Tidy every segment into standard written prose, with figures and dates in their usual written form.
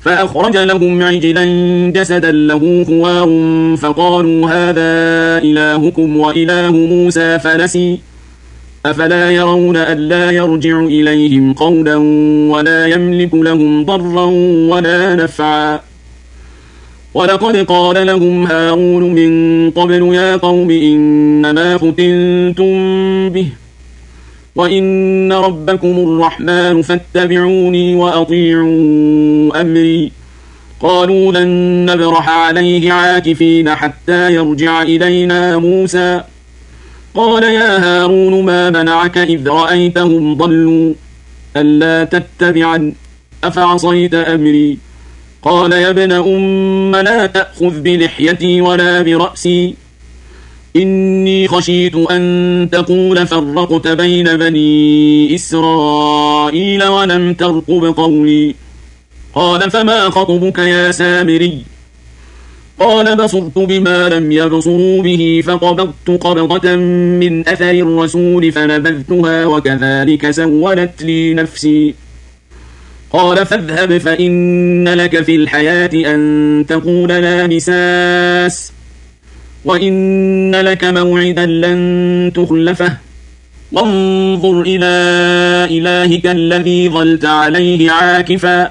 فأخرج لهم عجلا جسدا له خوار فقالوا هذا إلهكم وإله موسى فنسي أفلا يرون ألا يرجع إليهم قولا ولا يملك لهم ضرا ولا نفعا ولقد قال لهم هارون من قبل يا قوم إنما فتنتم به وإن ربكم الرحمن فاتبعوني وأطيعوا أمري قالوا لن نبرح عليه عاكفين حتى يرجع إلينا موسى قال يا هارون ما منعك إذ رأيتهم ضلوا ألا تتبعن أفعصيت أمري قال يا ابن لا تأخذ بلحيتي ولا برأسي إني خشيت أن تقول فرقت بين بني إسرائيل ولم ترقب قولي قال فما خطبك يا سامري قال بصرت بما لم يبصروا به فقبضت قبضة من أثر الرسول فنبذتها وكذلك سولت لي نفسي قال فاذهب فإن لك في الحياة أن تقول لا مساس وإن لك موعدا لن تخلفه وانظر إلى إلهك الذي ظلت عليه عاكفا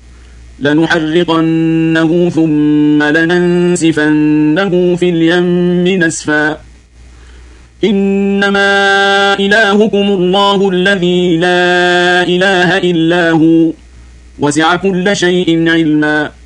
لنحرقنه ثم لننسفنه في اليم نسفا إنما إلهكم الله الذي لا إله إلا هو وسع كل شيء علما